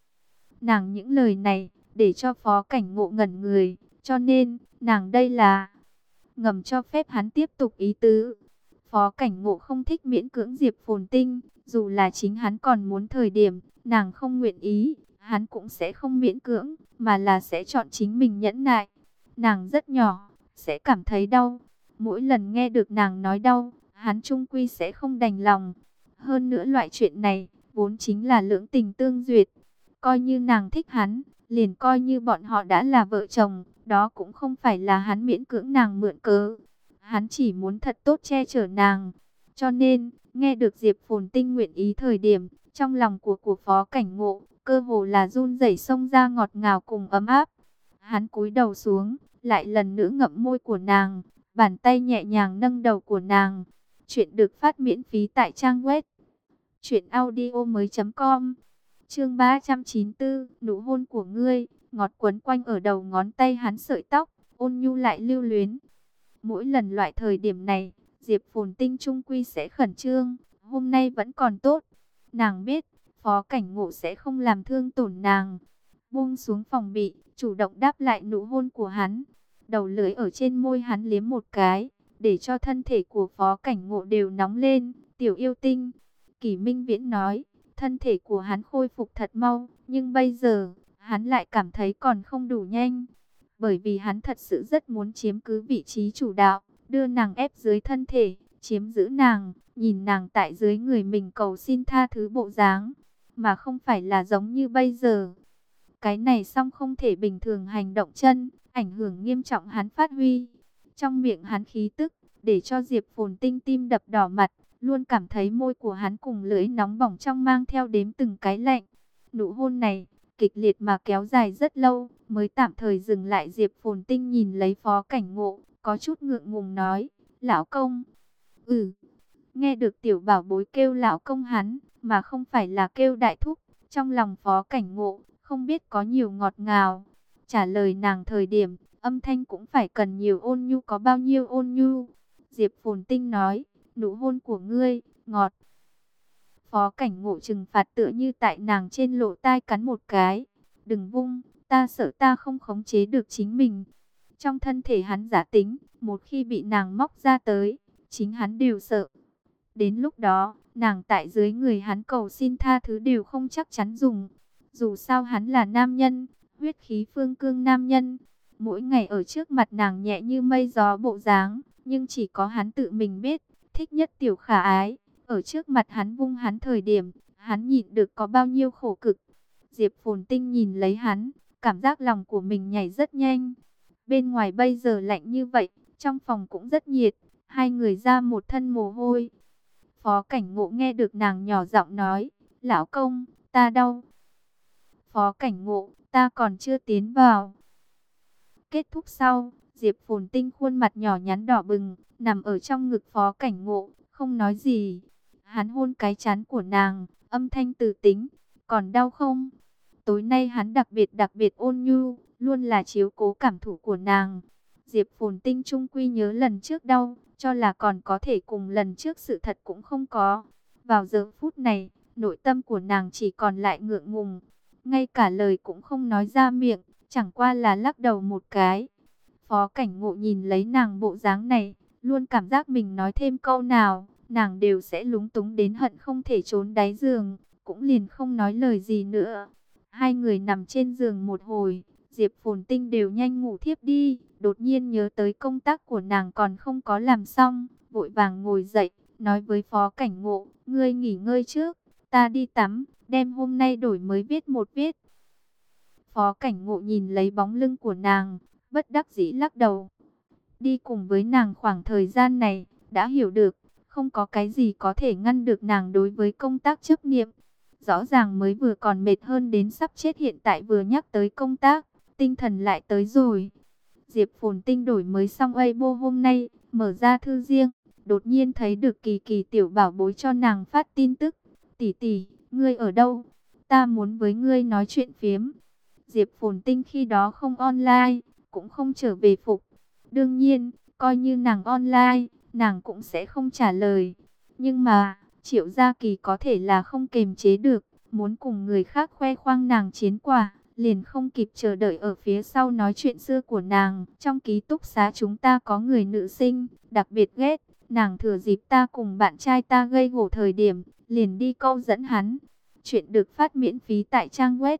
Nàng những lời này, để cho Phó Cảnh Ngộ ngẩn người, cho nên, nàng đây là ngầm cho phép hắn tiếp tục ý tứ. Phó Cảnh Ngộ không thích miễn cưỡng Diệp Phồn Tinh, dù là chính hắn còn muốn thời điểm, nàng không nguyện ý, hắn cũng sẽ không miễn cưỡng, mà là sẽ chọn chính mình nhẫn nại. Nàng rất nhỏ, sẽ cảm thấy đau. Mỗi lần nghe được nàng nói đau, hắn chung quy sẽ không đành lòng. Hơn nữa loại chuyện này, vốn chính là lưỡng tình tương duyệt. Coi như nàng thích hắn, liền coi như bọn họ đã là vợ chồng, đó cũng không phải là hắn miễn cưỡng nàng mượn cớ. Hắn chỉ muốn thật tốt che chở nàng. Cho nên, nghe được Diệp Phồn Tinh nguyện ý thời điểm, trong lòng của Phó Cảnh Ngộ, cơ hồ là run rẩy xông ra ngọt ngào cùng ấm áp. Hắn cúi đầu xuống, lại lần nữa ngậm môi của nàng, bàn tay nhẹ nhàng nâng đầu của nàng. Chuyện được phát miễn phí tại trang web truyệnaudiomoi.com. Chương 394, nụ hôn của ngươi, ngọt quấn quanh ở đầu ngón tay hắn sợi tóc, ôn nhu lại lưu luyến. Mỗi lần loại thời điểm này, Diệp Phồn Tinh trung quy sẽ khẩn trương, hôm nay vẫn còn tốt. Nàng biết, Phó Cảnh Ngộ sẽ không làm thương tổn nàng. Buông xuống phòng bị, chủ động đáp lại nụ hôn của hắn. Đầu lưỡi ở trên môi hắn liếm một cái, để cho thân thể của Phó Cảnh Ngộ đều nóng lên. Tiểu yêu tinh, Kỷ Minh Viễn nói, thân thể của hắn khôi phục thật mau, nhưng bây giờ, hắn lại cảm thấy còn không đủ nhanh. Bởi vì hắn thật sự rất muốn chiếm cứ vị trí chủ đạo, đưa nàng ép dưới thân thể, chiếm giữ nàng, nhìn nàng tại dưới người mình cầu xin tha thứ bộ dáng, mà không phải là giống như bây giờ. Cái này xong không thể bình thường hành động chân, ảnh hưởng nghiêm trọng hắn phát huy. Trong miệng hắn khí tức, để cho Diệp Phồn Tinh tim đập đỏ mặt, luôn cảm thấy môi của hắn cùng lưỡi nóng bỏng trong mang theo đếm từng cái lạnh. Nụ hôn này, kịch liệt mà kéo dài rất lâu, mới tạm thời dừng lại. Diệp Phồn Tinh nhìn lấy Phó Cảnh Ngộ, có chút ngượng ngùng nói, lão công. Nghe được tiểu bảo bối kêu lão công hắn, mà không phải là kêu đại thúc, trong lòng Phó Cảnh Ngộ, không biết có nhiều ngọt ngào. Trả lời nàng thời điểm, âm thanh cũng phải cần nhiều ôn nhu có bao nhiêu ôn nhu. Diệp Phồn Tinh nói, nụ hôn của ngươi, ngọt. Phó Cảnh Ngộ trừng phạt tựa như tại nàng trên lỗ tai cắn một cái. Đừng vung, ta sợ ta không khống chế được chính mình. Trong thân thể hắn giả tính, một khi bị nàng móc ra tới, chính hắn đều sợ. Đến lúc đó, nàng tại dưới người hắn cầu xin tha thứ đều không chắc chắn dùng. Dù sao hắn là nam nhân, huyết khí phương cương nam nhân. Mỗi ngày ở trước mặt nàng nhẹ như mây gió bộ dáng, nhưng chỉ có hắn tự mình biết, thích nhất tiểu khả ái. Ở trước mặt hắn vung hắn thời điểm, hắn nhịn được có bao nhiêu khổ cực. Diệp Phồn Tinh nhìn lấy hắn, cảm giác lòng của mình nhảy rất nhanh. Bên ngoài bây giờ lạnh như vậy, trong phòng cũng rất nhiệt, hai người ra một thân mồ hôi. Phó Cảnh Ngộ nghe được nàng nhỏ giọng nói, lão công, ta đau. Phó Cảnh Ngộ, ta còn chưa tiến vào. Kết thúc sau, Diệp Phồn Tinh khuôn mặt nhỏ nhắn đỏ bừng, nằm ở trong ngực Phó Cảnh Ngộ, không nói gì. Hắn hôn cái trán của nàng, âm thanh từ tính, còn đau không? Tối nay hắn đặc biệt ôn nhu, luôn là chiếu cố cảm thụ của nàng. Diệp Phồn Tinh trung quy nhớ lần trước đau, cho là còn có thể cùng lần trước sự thật cũng không có. Vào giờ phút này, nội tâm của nàng chỉ còn lại ngượng ngùng, ngay cả lời cũng không nói ra miệng, chẳng qua là lắc đầu một cái. Phó Cảnh Ngộ nhìn lấy nàng bộ dáng này, luôn cảm giác mình nói thêm câu nào, nàng đều sẽ lúng túng đến hận không thể trốn đáy giường, cũng liền không nói lời gì nữa. Hai người nằm trên giường một hồi, Diệp Phồn Tinh đều nhanh ngủ thiếp đi, đột nhiên nhớ tới công tác của nàng còn không có làm xong, vội vàng ngồi dậy, nói với Phó Cảnh Ngộ, ngươi nghỉ ngơi trước, ta đi tắm, đem hôm nay đổi mới viết một viết. Phó Cảnh Ngộ nhìn lấy bóng lưng của nàng, bất đắc dĩ lắc đầu. Đi cùng với nàng khoảng thời gian này, đã hiểu được, không có cái gì có thể ngăn được nàng đối với công tác chấp niệm. Rõ ràng mới vừa còn mệt hơn đến sắp chết, hiện tại vừa nhắc tới công tác, tinh thần lại tới rồi. Diệp Phồn Tinh đổi mới xong Weibo hôm nay, mở ra thư riêng, đột nhiên thấy được Kỳ Kỳ tiểu bảo bối cho nàng phát tin tức. Tỷ tỷ, ngươi ở đâu? Ta muốn với ngươi nói chuyện phiếm. Diệp Phồn Tinh khi đó không online, cũng không trở về phục. Đương nhiên, coi như nàng online, nàng cũng sẽ không trả lời. Nhưng mà, Triệu Gia Kỳ có thể là không kềm chế được, muốn cùng người khác khoe khoang nàng chiến quả, liền không kịp chờ đợi ở phía sau nói chuyện xưa của nàng. Trong ký túc xá chúng ta có người nữ sinh, đặc biệt ghét, nàng thừa dịp ta cùng bạn trai ta gây gổ thời điểm, liền đi câu dẫn hắn. Chuyện được phát miễn phí tại trang web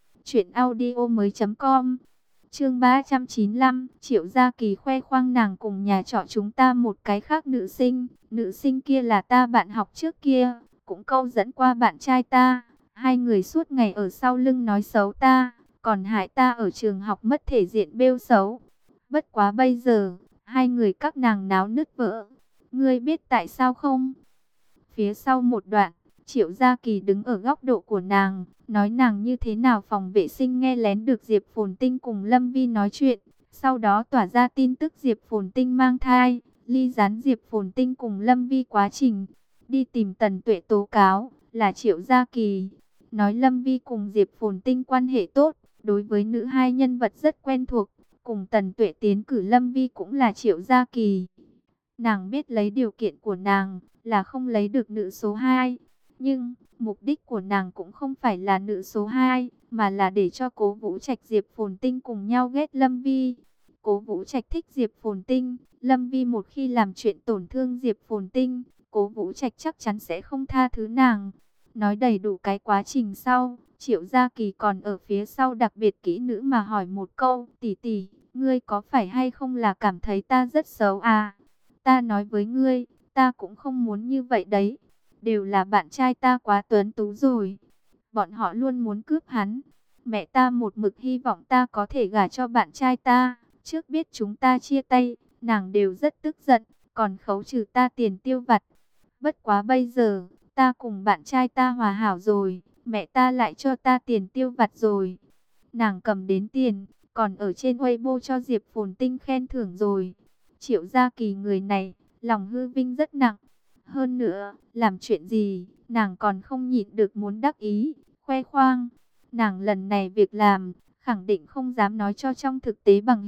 truyệnaudiomoi.com. Chương 395, Triệu Gia Kỳ khoe khoang nàng cùng nhà trọ chúng ta một cái khác nữ sinh. Nữ sinh kia là ta bạn học trước kia, cũng câu dẫn qua bạn trai ta. Hai người suốt ngày ở sau lưng nói xấu ta, còn hại ta ở trường học mất thể diện bêu xấu. Bất quá bây giờ, hai người các nàng náo nứt vỡ. Ngươi biết tại sao không? Phía sau một đoạn, Triệu Gia Kỳ đứng ở góc độ của nàng, nói nàng như thế nào phòng vệ sinh nghe lén được Diệp Phồn Tinh cùng Lâm Vi nói chuyện. Sau đó tỏa ra tin tức Diệp Phồn Tinh mang thai, ly gián Diệp Phồn Tinh cùng Lâm Vi quá trình. Đi tìm Tần Tuệ tố cáo, là Triệu Gia Kỳ. Nói Lâm Vi cùng Diệp Phồn Tinh quan hệ tốt, đối với nữ hai nhân vật rất quen thuộc. Cùng Tần Tuệ tiến cử Lâm Vi cũng là Triệu Gia Kỳ. Nàng biết lấy điều kiện của nàng là không lấy được nữ số 2. Nhưng, mục đích của nàng cũng không phải là nữ số 2, mà là để cho Cố Vũ Trạch Diệp Phồn Tinh cùng nhau ghét Lâm Vi. Cố Vũ Trạch thích Diệp Phồn Tinh, Lâm Vi một khi làm chuyện tổn thương Diệp Phồn Tinh, Cố Vũ Trạch chắc chắn sẽ không tha thứ nàng. Nói đầy đủ cái quá trình sau, Triệu Gia Kỳ còn ở phía sau đặc biệt kỹ nữ mà hỏi một câu, tỷ tỷ, ngươi có phải hay không là cảm thấy ta rất xấu à? Ta nói với ngươi, ta cũng không muốn như vậy đấy. Đều là bạn trai ta quá tuấn tú rồi. Bọn họ luôn muốn cướp hắn. Mẹ ta một mực hy vọng ta có thể gả cho bạn trai ta. Trước biết chúng ta chia tay, nàng đều rất tức giận, còn khấu trừ ta tiền tiêu vặt. Bất quá bây giờ, ta cùng bạn trai ta hòa hảo rồi, mẹ ta lại cho ta tiền tiêu vặt rồi. Nàng cầm đến tiền, còn ở trên Weibo cho Diệp Phồn Tinh khen thưởng rồi. Triệu Gia Kỳ người này, lòng hư vinh rất nặng. Hơn nữa, làm chuyện gì, nàng còn không nhịn được muốn đắc ý, khoe khoang. Nàng lần này việc làm, khẳng định không dám nói cho trong thực tế bằng hữu,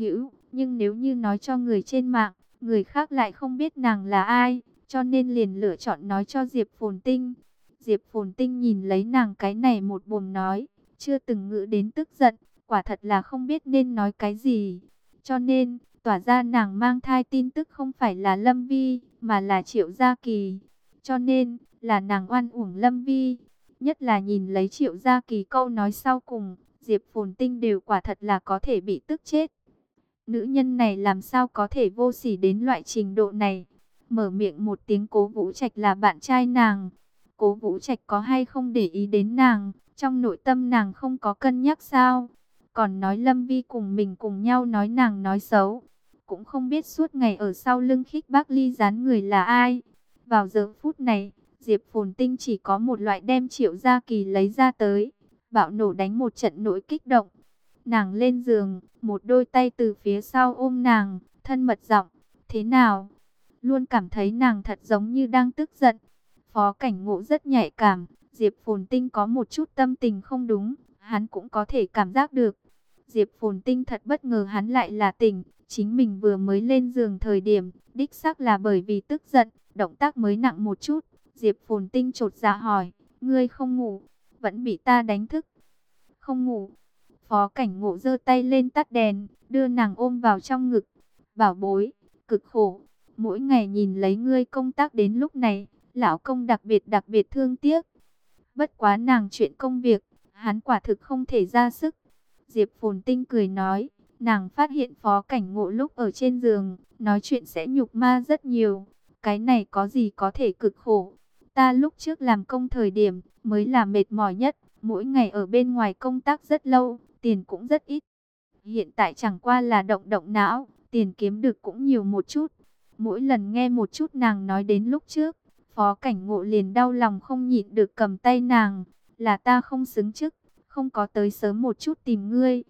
Nhưng nếu như nói cho người trên mạng, người khác lại không biết nàng là ai, cho nên liền lựa chọn nói cho Diệp Phồn Tinh. Diệp Phồn Tinh nhìn lấy nàng cái này một buồm nói, chưa từng ngữ đến tức giận, quả thật là không biết nên nói cái gì. Cho nên, tỏa ra nàng mang thai tin tức không phải là Lâm Vi, mà là Triệu Gia Kỳ. Cho nên, là nàng oan uổng Lâm Vi. Nhất là nhìn lấy Triệu Gia Kỳ câu nói sau cùng, Diệp Phồn Tinh đều quả thật là có thể bị tức chết. Nữ nhân này làm sao có thể vô sỉ đến loại trình độ này. Mở miệng một tiếng Cố Vũ Trạch là bạn trai nàng. Cố Vũ Trạch có hay không để ý đến nàng, trong nội tâm nàng không có cân nhắc sao? Còn nói Lâm Vi cùng mình cùng nhau nói nàng nói xấu. Cũng không biết suốt ngày ở sau lưng khích bác ly gián người là ai. Vào giờ phút này, Diệp Phồn Tinh chỉ có một loại đem Triệu Gia Kỳ lấy ra tới. Bạo nổ đánh một trận nỗi kích động. Nàng lên giường, một đôi tay từ phía sau ôm nàng, thân mật giọng, thế nào? Luôn cảm thấy nàng thật giống như đang tức giận. Phó Cảnh Ngộ rất nhạy cảm, Diệp Phồn Tinh có một chút tâm tình không đúng, hắn cũng có thể cảm giác được. Diệp Phồn Tinh thật bất ngờ hắn lại là tỉnh, chính mình vừa mới lên giường thời điểm, đích xác là bởi vì tức giận, động tác mới nặng một chút. Diệp Phồn Tinh chột dạ hỏi, ngươi không ngủ, vẫn bị ta đánh thức. Không ngủ. Phó Cảnh Ngộ giơ tay lên tắt đèn, đưa nàng ôm vào trong ngực. Bảo bối, cực khổ, mỗi ngày nhìn lấy ngươi công tác đến lúc này, lão công đặc biệt thương tiếc. Bất quá nàng chuyện công việc, hắn quả thực không thể ra sức. Diệp Phồn Tinh cười nói, nàng phát hiện Phó Cảnh Ngộ lúc ở trên giường, nói chuyện sẽ nhục ma rất nhiều. Cái này có gì có thể cực khổ. Ta lúc trước làm công thời điểm, mới là mệt mỏi nhất, mỗi ngày ở bên ngoài công tác rất lâu, tiền cũng rất ít. Hiện tại chẳng qua là động động não, tiền kiếm được cũng nhiều một chút. Mỗi lần nghe một chút nàng nói đến lúc trước, Phó Cảnh Ngộ liền đau lòng không nhịn được cầm tay nàng, là ta không xứng chức, không có tới sớm một chút tìm ngươi.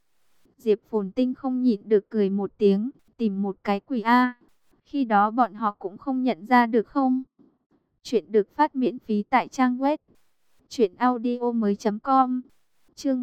Diệp Phồn Tinh không nhịn được cười một tiếng, tìm một cái quỷ A. Khi đó bọn họ cũng không nhận ra được không? Chuyện được phát miễn phí tại trang web truyệnaudiomoi.com. Chương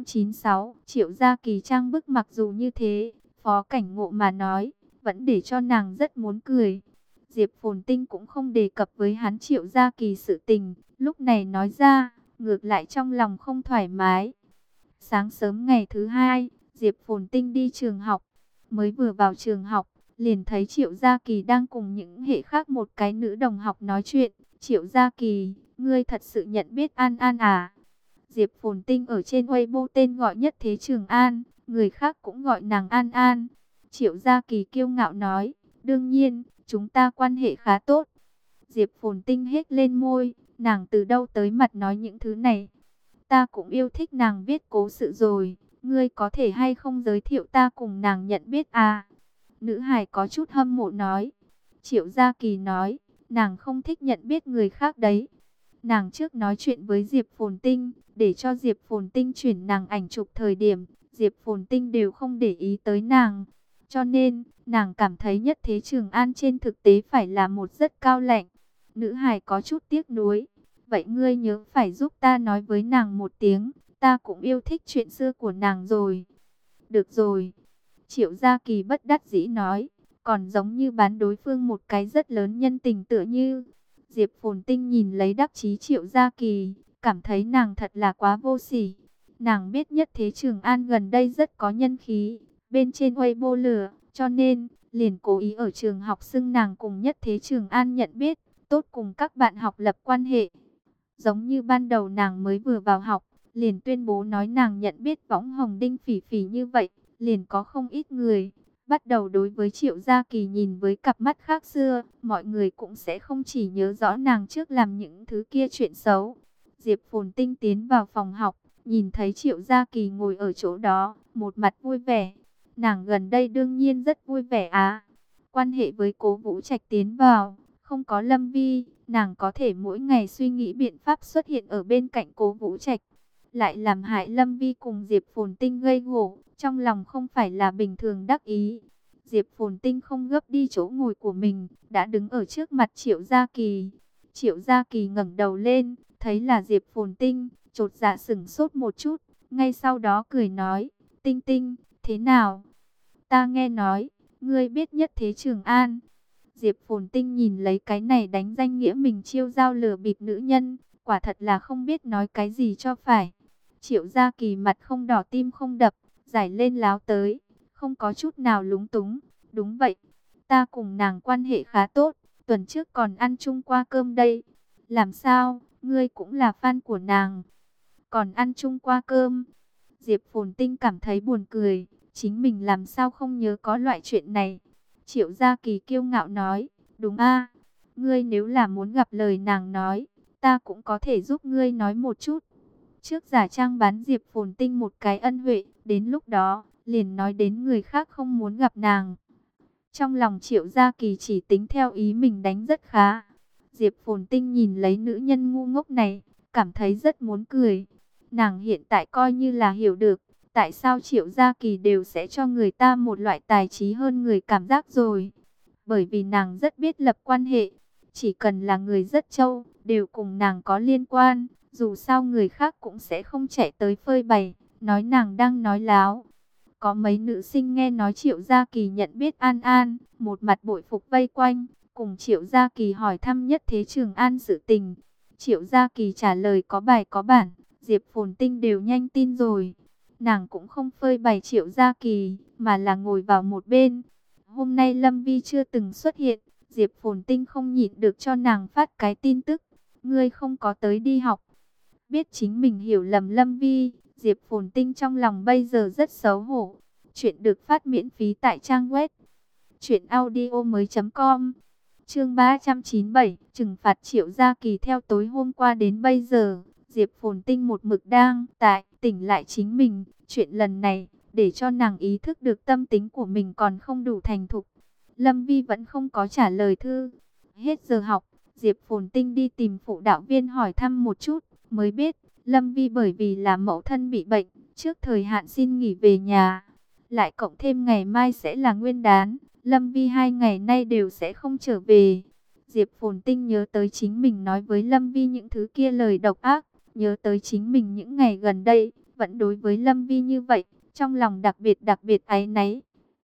396, Triệu Gia Kỳ trang bức, mặc dù như thế, Phó Cảnh Ngộ mà nói, vẫn để cho nàng rất muốn cười. Diệp Phồn Tinh cũng không đề cập với hắn Triệu Gia Kỳ sự tình, lúc này nói ra, ngược lại trong lòng không thoải mái. Sáng sớm ngày thứ hai, Diệp Phồn Tinh đi trường học, mới vừa vào trường học, liền thấy Triệu Gia Kỳ đang cùng những hệ khác một cái nữ đồng học nói chuyện. Triệu Gia Kỳ, ngươi thật sự nhận biết An An à? Diệp Phồn Tinh ở trên Weibo tên gọi Nhất Thế Trường An, người khác cũng gọi nàng An An. Triệu Gia Kỳ kiêu ngạo nói, đương nhiên, chúng ta quan hệ khá tốt. Diệp Phồn Tinh hết lên môi, nàng từ đâu tới mặt nói những thứ này. Ta cũng yêu thích nàng viết cố sự rồi, ngươi có thể hay không giới thiệu ta cùng nàng nhận biết à? Nữ hài có chút hâm mộ nói. Triệu Gia Kỳ nói, nàng không thích nhận biết người khác đấy. Nàng trước nói chuyện với Diệp Phồn Tinh, để cho Diệp Phồn Tinh chuyển nàng ảnh chụp thời điểm, Diệp Phồn Tinh đều không để ý tới nàng. Cho nên, nàng cảm thấy Nhất Thế Trường An trên thực tế phải là một rất cao lãnh. Nữ hài có chút tiếc nuối. Vậy ngươi nhớ phải giúp ta nói với nàng một tiếng, ta cũng yêu thích chuyện xưa của nàng rồi. Được rồi. Triệu Gia Kỳ bất đắc dĩ nói, còn giống như bán đối phương một cái rất lớn nhân tình tựa như. Diệp Phồn Tinh nhìn lấy đắc chí Triệu Gia Kỳ, cảm thấy nàng thật là quá vô sỉ. Nàng biết Nhất Thế Trường An gần đây rất có nhân khí, bên trên Weibo lửa, cho nên liền cố ý ở trường học xưng nàng cùng Nhất Thế Trường An nhận biết, tốt cùng các bạn học lập quan hệ. Giống như ban đầu nàng mới vừa vào học, liền tuyên bố nói nàng nhận biết Võng Hồng Đinh Phỉ Phỉ như vậy, liền có không ít người bắt đầu đối với Triệu Gia Kỳ nhìn với cặp mắt khác xưa. Mọi người cũng sẽ không chỉ nhớ rõ nàng trước làm những thứ kia chuyện xấu. Diệp Phồn Tinh tiến vào phòng học, nhìn thấy Triệu Gia Kỳ ngồi ở chỗ đó, một mặt vui vẻ. Nàng gần đây đương nhiên rất vui vẻ á. Quan hệ với Cố Vũ Trạch tiến vào, không có Lâm Vi, nàng có thể mỗi ngày suy nghĩ biện pháp xuất hiện ở bên cạnh Cố Vũ Trạch. Lại làm hại Lâm Vi cùng Diệp Phồn Tinh gây gổ, trong lòng không phải là bình thường đắc ý. Diệp Phồn Tinh không gấp đi chỗ ngồi của mình, đã đứng ở trước mặt Triệu Gia Kỳ. Triệu Gia Kỳ ngẩng đầu lên, thấy là Diệp Phồn Tinh, chột dạ sửng sốt một chút, ngay sau đó cười nói, Tinh Tinh, thế nào? Ta nghe nói, ngươi biết Nhất Thế Trường An. Diệp Phồn Tinh nhìn lấy cái này đánh danh nghĩa mình chiêu giao lừa bịp nữ nhân, quả thật là không biết nói cái gì cho phải. Triệu Gia Kỳ mặt không đỏ tim không đập, giải lên láo tới, không có chút nào lúng túng. Đúng vậy, ta cùng nàng quan hệ khá tốt, tuần trước còn ăn chung qua cơm đây. Làm sao, ngươi cũng là fan của nàng, còn ăn chung qua cơm? Diệp Phồn Tinh cảm thấy buồn cười, chính mình làm sao không nhớ có loại chuyện này. Triệu Gia Kỳ kiêu ngạo nói, đúng a, ngươi nếu là muốn gặp lời nàng nói, ta cũng có thể giúp ngươi nói một chút. Trước giả trang bán Diệp Phồn Tinh một cái ân huệ, đến lúc đó, liền nói đến người khác không muốn gặp nàng. Trong lòng Triệu Gia Kỳ chỉ tính theo ý mình đánh rất khá. Diệp Phồn Tinh nhìn lấy nữ nhân ngu ngốc này, cảm thấy rất muốn cười. Nàng hiện tại coi như là hiểu được, tại sao Triệu Gia Kỳ đều sẽ cho người ta một loại tài trí hơn người cảm giác rồi. Bởi vì nàng rất biết lập quan hệ, chỉ cần là người rất trâu, đều cùng nàng có liên quan. Dù sao người khác cũng sẽ không chạy tới phơi bày, nói nàng đang nói láo. Có mấy nữ sinh nghe nói Triệu Gia Kỳ nhận biết An An, một mặt bội phục vây quanh, cùng Triệu Gia Kỳ hỏi thăm Nhất Thế Trường An sự tình. Triệu Gia Kỳ trả lời có bài có bản, Diệp Phồn Tinh đều nhanh tin rồi. Nàng cũng không phơi bày Triệu Gia Kỳ, mà là ngồi vào một bên. Hôm nay Lâm Vi chưa từng xuất hiện, Diệp Phồn Tinh không nhịn được cho nàng phát cái tin tức. Ngươi không có tới đi học. Biết chính mình hiểu lầm Lâm Vi, Diệp Phồn Tinh trong lòng bây giờ rất xấu hổ. Chuyện được phát miễn phí tại trang web truyệnaudiomoi.com. Chương 397, trừng phạt Triệu Gia Kỳ. Theo tối hôm qua đến bây giờ, Diệp Phồn Tinh một mực đang tỉnh lại chính mình. Chuyện lần này, để cho nàng ý thức được tâm tính của mình còn không đủ thành thục. Lâm Vi vẫn không có trả lời thư. Hết giờ học, Diệp Phồn Tinh đi tìm phụ đạo viên hỏi thăm một chút, mới biết Lâm Vi bởi vì là mẫu thân bị bệnh, trước thời hạn xin nghỉ về nhà. Lại cộng thêm ngày mai sẽ là Nguyên đán, Lâm Vi 2 ngày nay đều sẽ không trở về. Diệp Phồn Tinh nhớ tới chính mình nói với Lâm Vi những thứ kia lời độc ác, nhớ tới chính mình những ngày gần đây vẫn đối với Lâm Vi như vậy, trong lòng đặc biệt áy náy.